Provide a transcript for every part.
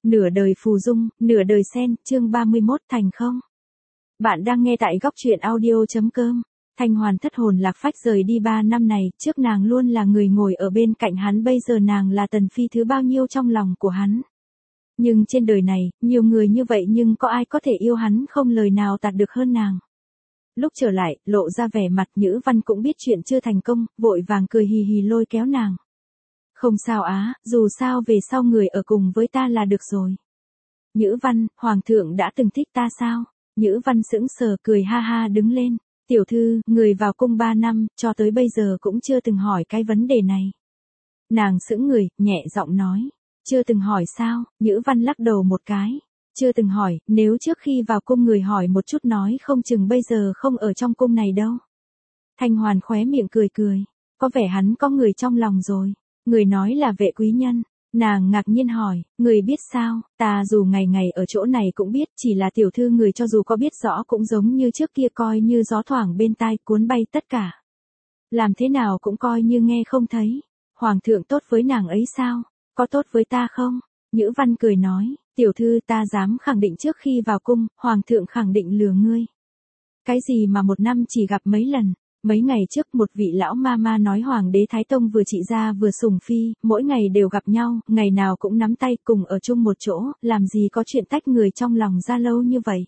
Nửa đời phù dung, nửa đời sen, chương 31 thành không. Bạn đang nghe tại góc truyện audio.com. Thanh Hoàn thất hồn lạc phách rời đi 3 năm này, trước nàng luôn là người ngồi ở bên cạnh hắn, bây giờ nàng là tần phi thứ bao nhiêu trong lòng của hắn. Nhưng trên đời này, nhiều người như vậy nhưng có ai có thể yêu hắn không lời nào tạt được hơn nàng. Lúc trở lại, lộ ra vẻ mặt Nhữ Văn cũng biết chuyện chưa thành công, vội vàng cười hì hì lôi kéo nàng. Không sao á, dù sao về sau người ở cùng với ta là được rồi. Nhữ Văn, Hoàng thượng đã từng thích ta sao? Nhữ Văn sững sờ cười ha ha đứng lên. Tiểu thư, người vào cung 3 năm, cho tới bây giờ cũng chưa từng hỏi cái vấn đề này. Nàng sững người, nhẹ giọng nói. Chưa từng hỏi sao? Nhữ Văn lắc đầu một cái. Chưa từng hỏi, nếu trước khi vào cung người hỏi một chút nói không chừng bây giờ không ở trong cung này đâu. Thanh Hoàn khóe miệng cười cười. Có vẻ hắn có người trong lòng rồi. Người nói là Vệ quý nhân. Nàng ngạc nhiên hỏi, người biết sao? Ta dù ngày ngày ở chỗ này cũng biết, chỉ là tiểu thư người cho dù có biết rõ cũng giống như trước kia coi như gió thoảng bên tai cuốn bay tất cả. Làm thế nào cũng coi như nghe không thấy. Hoàng thượng tốt với nàng ấy sao? Có tốt với ta không? Nhữ Văn cười nói, tiểu thư ta dám khẳng định trước khi vào cung, Hoàng thượng khẳng định lừa ngươi. Cái gì mà 1 năm chỉ gặp mấy lần? Mấy ngày trước một vị lão ma ma nói Hoàng đế Thái Tông vừa trị gia vừa sủng phi, mỗi ngày đều gặp nhau, ngày nào cũng nắm tay cùng ở chung một chỗ, làm gì có chuyện tách người trong lòng ra lâu như vậy.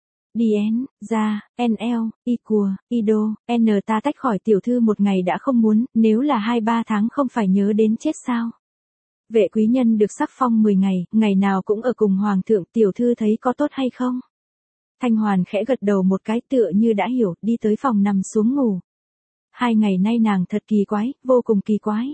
Dien, ra, NL, Y cùa, Ido, N ta tách khỏi tiểu thư một ngày đã không muốn, nếu là 2-3 tháng không phải nhớ đến chết sao. Vệ quý nhân được sắc phong 10 ngày, ngày nào cũng ở cùng Hoàng thượng, tiểu thư thấy có tốt hay không? Thanh Hoàn khẽ gật đầu một cái tựa như đã hiểu, đi tới phòng nằm xuống ngủ. 2 ngày nay nàng thật kỳ quái, vô cùng kỳ quái.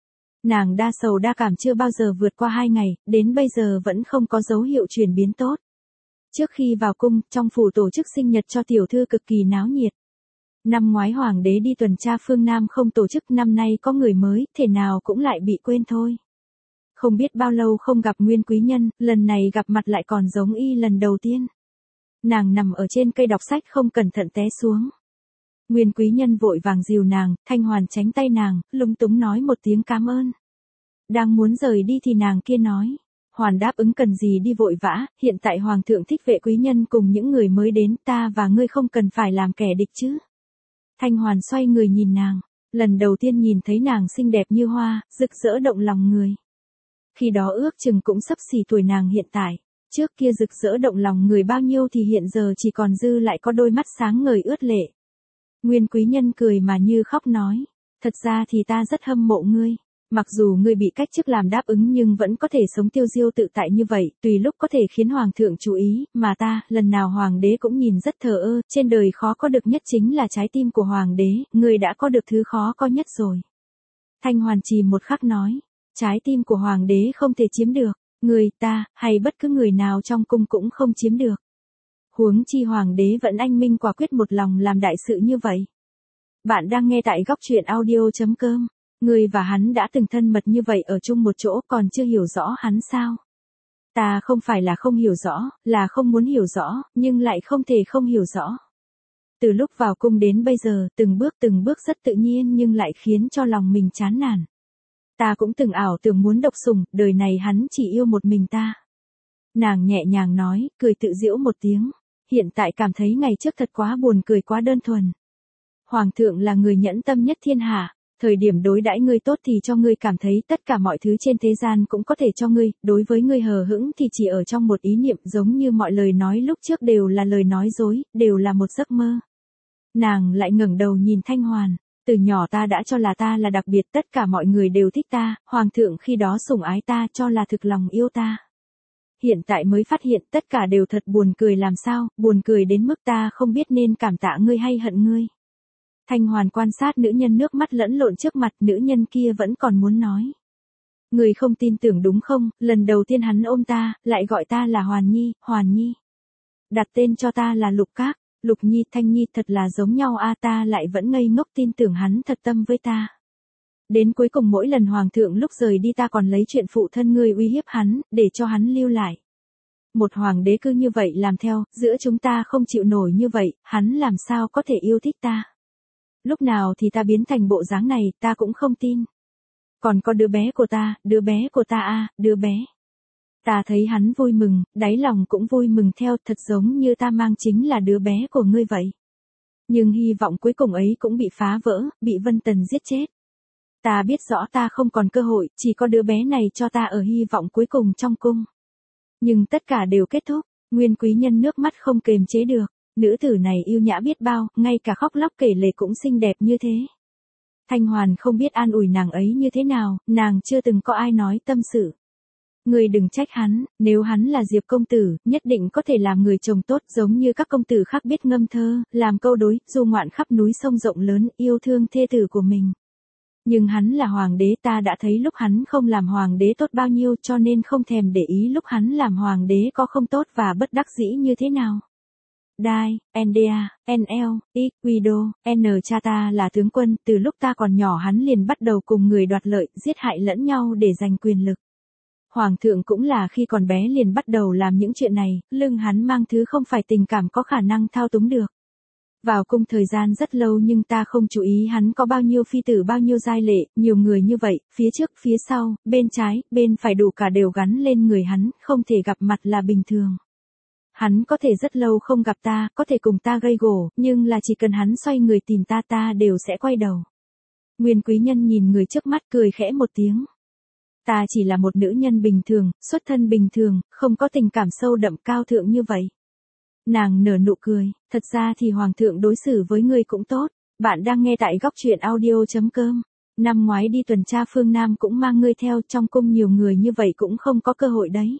Nàng đa sầu đa cảm chưa bao giờ vượt qua 2 ngày, đến bây giờ vẫn không có dấu hiệu chuyển biến tốt. Trước khi vào cung, trong phủ tổ chức sinh nhật cho tiểu thư cực kỳ náo nhiệt. Năm ngoái Hoàng đế đi tuần tra phương Nam không tổ chức, năm nay có người mới, thể nào cũng lại bị quên thôi. Không biết bao lâu không gặp Nguyên quý nhân, lần này gặp mặt lại còn giống y lần đầu tiên. Nàng nằm ở trên cây đọc sách không cẩn thận té xuống. Nguyên quý nhân vội vàng dìu nàng, Thanh Hoàn tránh tay nàng, lúng túng nói một tiếng cảm ơn. Đang muốn rời đi thì nàng kia nói. Hoàn đáp ứng cần gì đi vội vã, hiện tại Hoàng thượng thích Vệ quý nhân cùng những người mới đến, ta và ngươi không cần phải làm kẻ địch chứ. Thanh Hoàn xoay người nhìn nàng, lần đầu tiên nhìn thấy nàng xinh đẹp như hoa, rực rỡ động lòng người. Khi đó ước chừng cũng xấp xỉ tuổi nàng hiện tại. Trước kia rực rỡ động lòng người bao nhiêu thì hiện giờ chỉ còn dư lại có đôi mắt sáng ngời ướt lệ. Nguyên quý nhân cười mà như khóc nói, thật ra thì ta rất hâm mộ ngươi. Mặc dù ngươi bị cách chức làm đáp ứng nhưng vẫn có thể sống tiêu diêu tự tại như vậy, tùy lúc có thể khiến Hoàng thượng chú ý, mà ta, lần nào Hoàng đế cũng nhìn rất thờ ơ, trên đời khó có được nhất chính là trái tim của Hoàng đế, ngươi đã có được thứ khó có nhất rồi. Thanh Hoàn trì một khắc nói, trái tim của Hoàng đế không thể chiếm được. Người, ta, hay bất cứ người nào trong cung cũng không chiếm được. Huống chi Hoàng đế vẫn anh minh quả quyết một lòng làm đại sự như vậy. Bạn đang nghe tại góc truyện audio.com. Người và hắn đã từng thân mật như vậy ở chung một chỗ còn chưa hiểu rõ hắn sao? Ta không phải là không hiểu rõ, là không muốn hiểu rõ, nhưng lại không thể không hiểu rõ. Từ lúc vào cung đến bây giờ, từng bước rất tự nhiên nhưng lại khiến cho lòng mình chán nản. Ta cũng từng ảo tưởng muốn độc sủng, đời này hắn chỉ yêu một mình ta. Nàng nhẹ nhàng nói, cười tự giễu một tiếng. Hiện tại cảm thấy ngày trước thật quá buồn cười quá đơn thuần. Hoàng thượng là người nhẫn tâm nhất thiên hạ. Thời điểm đối đãi ngươi tốt thì cho ngươi cảm thấy tất cả mọi thứ trên thế gian cũng có thể cho ngươi, đối với ngươi hờ hững thì chỉ ở trong một ý niệm, giống như mọi lời nói lúc trước đều là lời nói dối, đều là một giấc mơ. Nàng lại ngẩng đầu nhìn Thanh Hoàn. Từ nhỏ ta đã cho là ta là đặc biệt, tất cả mọi người đều thích ta, Hoàng thượng khi đó sủng ái ta cho là thực lòng yêu ta. Hiện tại mới phát hiện tất cả đều thật buồn cười, làm sao, buồn cười đến mức ta không biết nên cảm tạ ngươi hay hận ngươi. Thanh Hoàn quan sát nữ nhân nước mắt lẫn lộn trước mặt, nữ nhân kia vẫn còn muốn nói. Ngươi không tin tưởng đúng không, lần đầu tiên hắn ôm ta, lại gọi ta là Hoàn Nhi, Hoàn Nhi. Đặt tên cho ta là Lục Các. Lục Nhi, Thanh Nhi thật là giống nhau a, ta lại vẫn ngây ngốc tin tưởng hắn thật tâm với ta. Đến cuối cùng mỗi lần Hoàng thượng lúc rời đi ta còn lấy chuyện phụ thân ngươi uy hiếp hắn, để cho hắn lưu lại. Một Hoàng đế cứ như vậy làm theo, giữa chúng ta không chịu nổi như vậy, hắn làm sao có thể yêu thích ta. Lúc nào thì ta biến thành bộ dáng này, ta cũng không tin. Còn có đứa bé của ta a, đứa bé. Ta thấy hắn vui mừng, đáy lòng cũng vui mừng theo, thật giống như ta mang chính là đứa bé của ngươi vậy. Nhưng hy vọng cuối cùng ấy cũng bị phá vỡ, bị Vân Tần giết chết. Ta biết rõ ta không còn cơ hội, chỉ có đứa bé này cho ta ở hy vọng cuối cùng trong cung. Nhưng tất cả đều kết thúc, Nguyên quý nhân nước mắt không kềm chế được, nữ tử này yêu nhã biết bao, ngay cả khóc lóc kể lể cũng xinh đẹp như thế. Thanh Hoàn không biết an ủi nàng ấy như thế nào, nàng chưa từng có ai nói tâm sự. Ngươi đừng trách hắn, nếu hắn là Diệp công tử, nhất định có thể làm người chồng tốt giống như các công tử khác biết ngâm thơ, làm câu đối, du ngoạn khắp núi sông rộng lớn, yêu thương thê tử của mình. Nhưng hắn là hoàng đế, ta đã thấy lúc hắn không làm hoàng đế tốt bao nhiêu, cho nên không thèm để ý lúc hắn làm hoàng đế có không tốt và bất đắc dĩ như thế nào. Đai, NDA, NL, Guido, N cha ta là tướng quân, từ lúc ta còn nhỏ hắn liền bắt đầu cùng người đoạt lợi, giết hại lẫn nhau để giành quyền lực. Hoàng thượng cũng là khi còn bé liền bắt đầu làm những chuyện này, lưng hắn mang thứ không phải tình cảm có khả năng thao túng được. Vào cung thời gian rất lâu nhưng ta không chú ý hắn có bao nhiêu phi tử bao nhiêu giai lệ, nhiều người như vậy, phía trước, phía sau, bên trái, bên phải đủ cả đều gắn lên người hắn, không thể gặp mặt là bình thường. Hắn có thể rất lâu không gặp ta, có thể cùng ta gây gổ, nhưng là chỉ cần hắn xoay người tìm ta ta đều sẽ quay đầu. Nguyên quý nhân nhìn người trước mắt cười khẽ một tiếng. Ta chỉ là một nữ nhân bình thường, xuất thân bình thường, không có tình cảm sâu đậm cao thượng như vậy. Nàng nở nụ cười, thật ra thì hoàng thượng đối xử với ngươi cũng tốt. Bạn đang nghe tại góc truyện audio.com. Năm ngoái đi tuần tra phương Nam cũng mang ngươi theo, trong cung nhiều người như vậy cũng không có cơ hội đấy.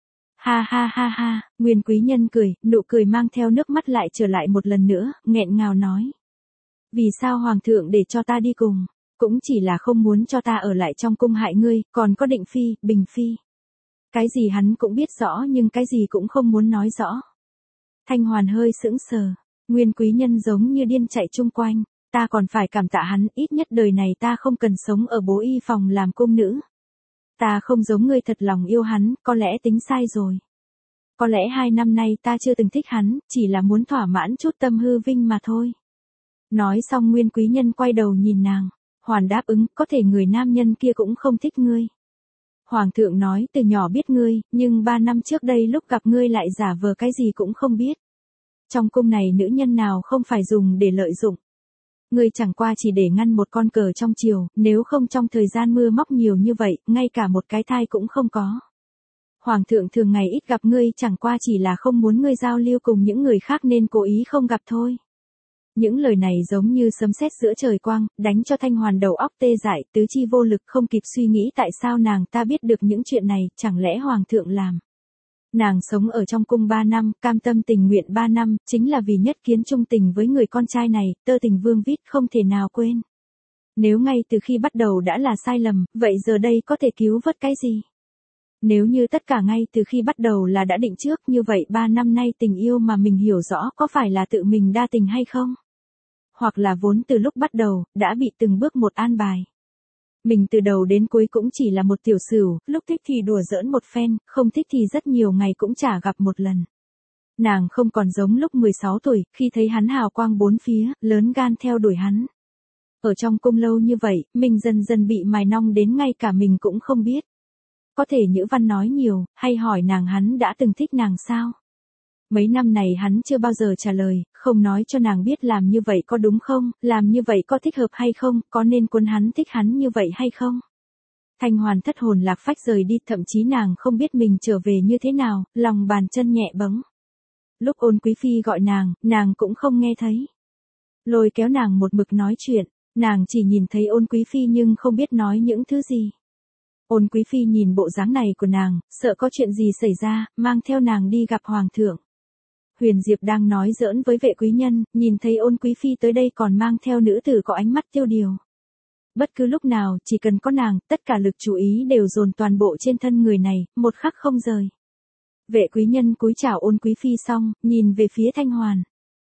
Ha ha ha ha, Nguyên quý nhân cười, nụ cười mang theo nước mắt lại trở lại một lần nữa, nghẹn ngào nói. Vì sao hoàng thượng để cho ta đi cùng? Cũng chỉ là không muốn cho ta ở lại trong cung hại ngươi, còn có Định phi, Bình phi. Cái gì hắn cũng biết rõ nhưng cái gì cũng không muốn nói rõ. Thanh Hoàn hơi sững sờ, Nguyên quý nhân giống như điên chạy chung quanh, ta còn phải cảm tạ hắn, ít nhất đời này ta không cần sống ở bố y phòng làm cung nữ. Ta không giống ngươi thật lòng yêu hắn, có lẽ tính sai rồi. Có lẽ 2 năm nay ta chưa từng thích hắn, chỉ là muốn thỏa mãn chút tâm hư vinh mà thôi. Nói xong Nguyên quý nhân quay đầu nhìn nàng. Hoàn đáp ứng, có thể người nam nhân kia cũng không thích ngươi. Hoàng thượng nói từ nhỏ biết ngươi, nhưng 3 năm trước đây lúc gặp ngươi lại giả vờ cái gì cũng không biết. Trong cung này nữ nhân nào không phải dùng để lợi dụng. Ngươi chẳng qua chỉ để ngăn một con cờ trong triều, nếu không trong thời gian mưa móc nhiều như vậy, ngay cả một cái thai cũng không có. Hoàng thượng thường ngày ít gặp ngươi chẳng qua chỉ là không muốn ngươi giao lưu cùng những người khác nên cố ý không gặp thôi. Những lời này giống như sấm sét giữa trời quang, đánh cho Thanh Hoàn đầu óc tê dại, tứ chi vô lực không kịp suy nghĩ tại sao nàng ta biết được những chuyện này, chẳng lẽ hoàng thượng làm. Nàng sống ở trong cung 3 năm, cam tâm tình nguyện 3 năm, chính là vì nhất kiến trung tình với người con trai này, tơ tình vương vít không thể nào quên. Nếu ngay từ khi bắt đầu đã là sai lầm, vậy giờ đây có thể cứu vớt cái gì? Nếu như tất cả ngay từ khi bắt đầu là đã định trước như vậy 3 năm nay tình yêu mà mình hiểu rõ có phải là tự mình đa tình hay không? Hoặc là vốn từ lúc bắt đầu, đã bị từng bước một an bài. Mình từ đầu đến cuối cũng chỉ là một tiểu sửu, lúc thích thì đùa giỡn một phen, không thích thì rất nhiều ngày cũng chả gặp một lần. Nàng không còn giống lúc 16 tuổi, khi thấy hắn hào quang bốn phía, lớn gan theo đuổi hắn. Ở trong cung lâu như vậy, mình dần dần bị mài nong đến ngay cả mình cũng không biết. Có thể Nhữ Văn nói nhiều, hay hỏi nàng hắn đã từng thích nàng sao? Mấy năm này hắn chưa bao giờ trả lời, không nói cho nàng biết làm như vậy có đúng không, làm như vậy có thích hợp hay không, có nên cuốn hắn thích hắn như vậy hay không. Thanh Hoàn thất hồn lạc phách rời đi, thậm chí nàng không biết mình trở về như thế nào, lòng bàn chân nhẹ bẫng. Lúc Ôn Quý Phi gọi nàng cũng không nghe thấy. Lôi kéo nàng một mực nói chuyện, nàng chỉ nhìn thấy Ôn Quý Phi nhưng không biết nói những thứ gì. Ôn Quý Phi nhìn bộ dáng này của nàng, sợ có chuyện gì xảy ra, mang theo nàng đi gặp Hoàng thượng. Huyền Diệp đang nói giỡn với vệ quý nhân, nhìn thấy Ôn Quý Phi tới đây còn mang theo nữ tử có ánh mắt tiêu điều. Bất cứ lúc nào, chỉ cần có nàng, tất cả lực chú ý đều dồn toàn bộ trên thân người này, một khắc không rời. Vệ quý nhân cúi chào Ôn Quý Phi xong, nhìn về phía Thanh Hoàn.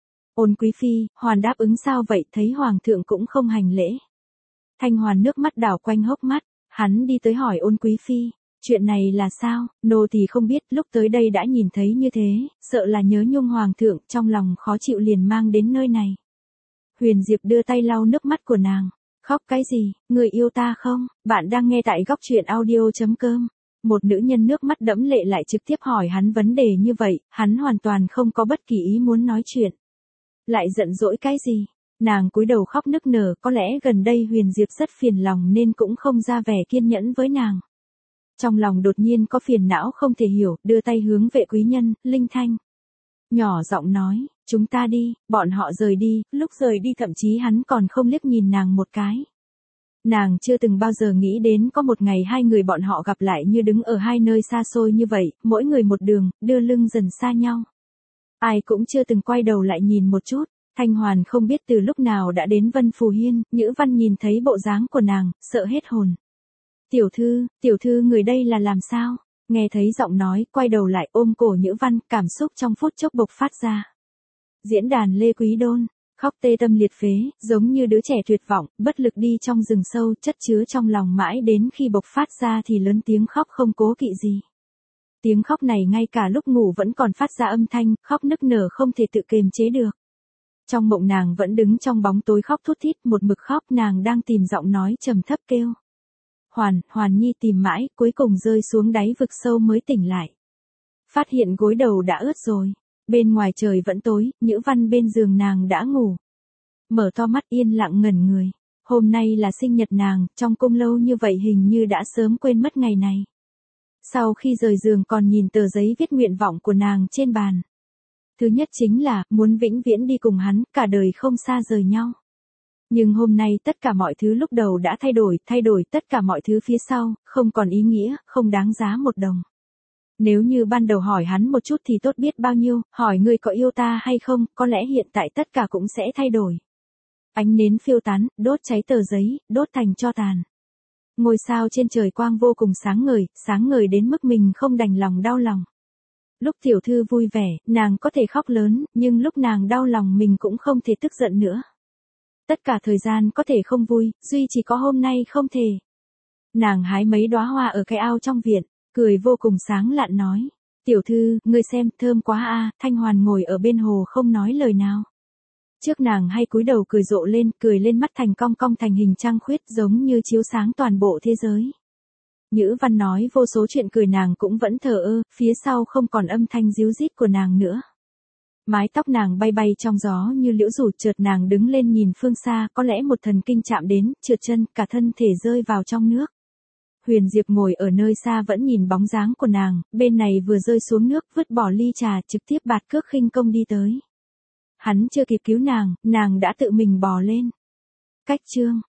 Ôn Quý Phi, Hoàn đáp ứng sao vậy, thấy Hoàng thượng cũng không hành lễ. Thanh Hoàn nước mắt đảo quanh hốc mắt, hắn đi tới hỏi Ôn Quý Phi. Chuyện này là sao, nô thì không biết, lúc tới đây đã nhìn thấy như thế, sợ là nhớ nhung hoàng thượng, trong lòng khó chịu liền mang đến nơi này. Huyền Diệp đưa tay lau nước mắt của nàng, khóc cái gì, người yêu ta không, bạn đang nghe tại góc truyện audio.com. Một nữ nhân nước mắt đẫm lệ lại trực tiếp hỏi hắn vấn đề như vậy, hắn hoàn toàn không có bất kỳ ý muốn nói chuyện. Lại giận dỗi cái gì? Nàng cúi đầu khóc nức nở, có lẽ gần đây Huyền Diệp rất phiền lòng nên cũng không ra vẻ kiên nhẫn với nàng. Trong lòng đột nhiên có phiền não không thể hiểu, đưa tay hướng Vệ Quý Nhân, Linh Thanh. Nhỏ giọng nói, chúng ta đi, bọn họ rời đi, lúc rời đi thậm chí hắn còn không liếc nhìn nàng một cái. Nàng chưa từng bao giờ nghĩ đến có một ngày hai người bọn họ gặp lại như đứng ở hai nơi xa xôi như vậy, mỗi người một đường, đưa lưng dần xa nhau. Ai cũng chưa từng quay đầu lại nhìn một chút. Thanh Hoàn không biết từ lúc nào đã đến Vân Phù Hiên, Nhữ Văn nhìn thấy bộ dáng của nàng, sợ hết hồn. Tiểu thư người đây là làm sao? Nghe thấy giọng nói, quay đầu lại ôm cổ Nhữ Văn, cảm xúc trong phút chốc bộc phát ra. Diễn đàn Lê Quý Đôn, khóc tê tâm liệt phế, giống như đứa trẻ tuyệt vọng, bất lực đi trong rừng sâu, chất chứa trong lòng mãi đến khi bộc phát ra thì lớn tiếng khóc không cố kỵ gì. Tiếng khóc này ngay cả lúc ngủ vẫn còn phát ra âm thanh, khóc nức nở không thể tự kiềm chế được. Trong mộng nàng vẫn đứng trong bóng tối khóc thút thít, một mực khóc, nàng đang tìm giọng nói trầm thấp kêu. Hoàn Nhi tìm mãi, cuối cùng rơi xuống đáy vực sâu mới tỉnh lại. Phát hiện gối đầu đã ướt rồi. Bên ngoài trời vẫn tối, Nhữ Văn bên giường nàng đã ngủ. Mở to mắt yên lặng ngẩn người. Hôm nay là sinh nhật nàng, trong cung lâu như vậy hình như đã sớm quên mất ngày này. Sau khi rời giường còn nhìn tờ giấy viết nguyện vọng của nàng trên bàn. Thứ nhất chính là, muốn vĩnh viễn đi cùng hắn, cả đời không xa rời nhau. Nhưng hôm nay tất cả mọi thứ lúc đầu đã thay đổi tất cả mọi thứ phía sau, không còn ý nghĩa, không đáng giá một đồng. Nếu như ban đầu hỏi hắn một chút thì tốt biết bao nhiêu, hỏi ngươi có yêu ta hay không, có lẽ hiện tại tất cả cũng sẽ thay đổi. Ánh nến phiêu tán, đốt cháy tờ giấy, đốt thành tro tàn. Ngôi sao trên trời quang vô cùng sáng ngời đến mức mình không đành lòng đau lòng. Lúc tiểu thư vui vẻ, nàng có thể khóc lớn, nhưng lúc nàng đau lòng mình cũng không thể tức giận nữa. Tất cả thời gian có thể không vui, duy chỉ có hôm nay không thể. Nàng hái mấy đóa hoa ở cái ao trong viện, cười vô cùng sáng lạn nói. Tiểu thư, ngươi xem, thơm quá a. Thanh Hoàn ngồi ở bên hồ không nói lời nào. Trước nàng hay cúi đầu cười lên mắt thành cong cong thành hình trăng khuyết giống như chiếu sáng toàn bộ thế giới. Nhữ Văn nói vô số chuyện cười nàng cũng vẫn thờ ơ, phía sau không còn âm thanh ríu rít của nàng nữa. Mái tóc nàng bay bay trong gió như liễu rủ, chợt nàng đứng lên nhìn phương xa, có lẽ một thần kinh chạm đến, trượt chân, cả thân thể rơi vào trong nước. Huyền Diệp ngồi ở nơi xa vẫn nhìn bóng dáng của nàng, bên này vừa rơi xuống nước, vứt bỏ ly trà, trực tiếp bạt cước khinh công đi tới. Hắn chưa kịp cứu nàng đã tự mình bò lên. Cách chương